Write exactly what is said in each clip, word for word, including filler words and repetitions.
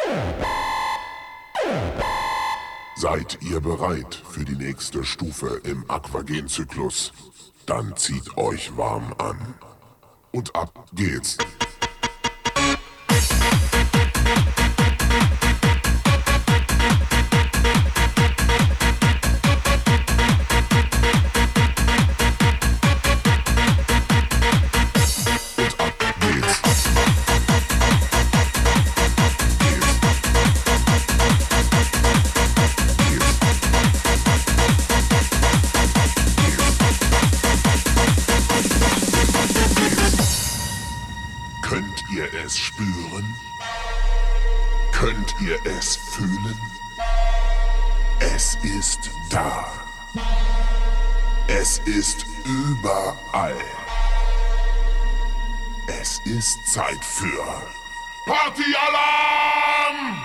Seid ihr bereit für die nächste Stufe im Aquagen-Zyklus? Dann zieht euch warm an. Und ab geht's. Könnt ihr es spüren? Könnt ihr es fühlen? Es ist da. Es ist überall. Es ist Zeit für Partyalarm!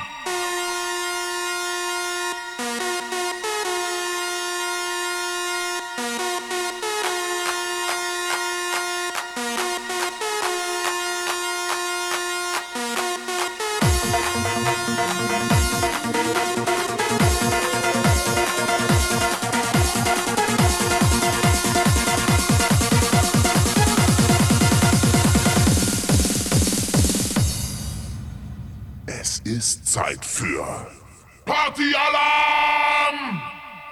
Es ist Zeit für Partyalarm!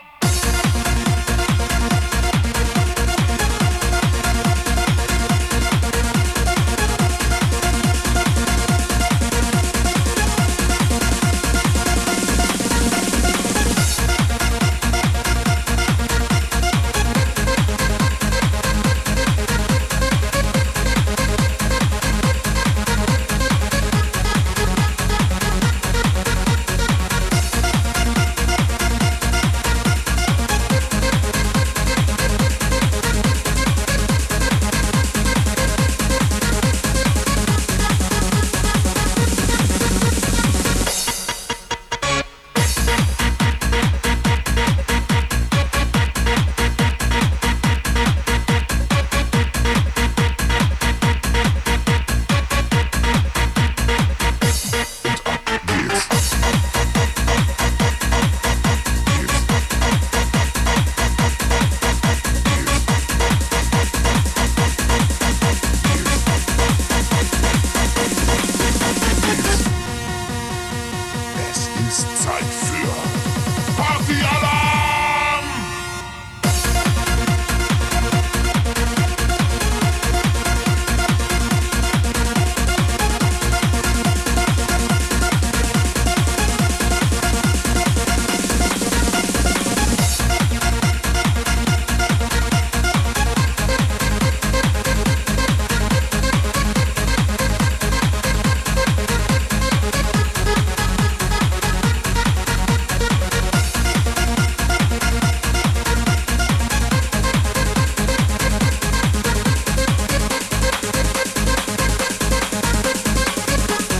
Zeit für Partyalarm!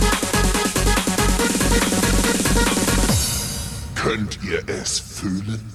Könnt ihr es fühlen?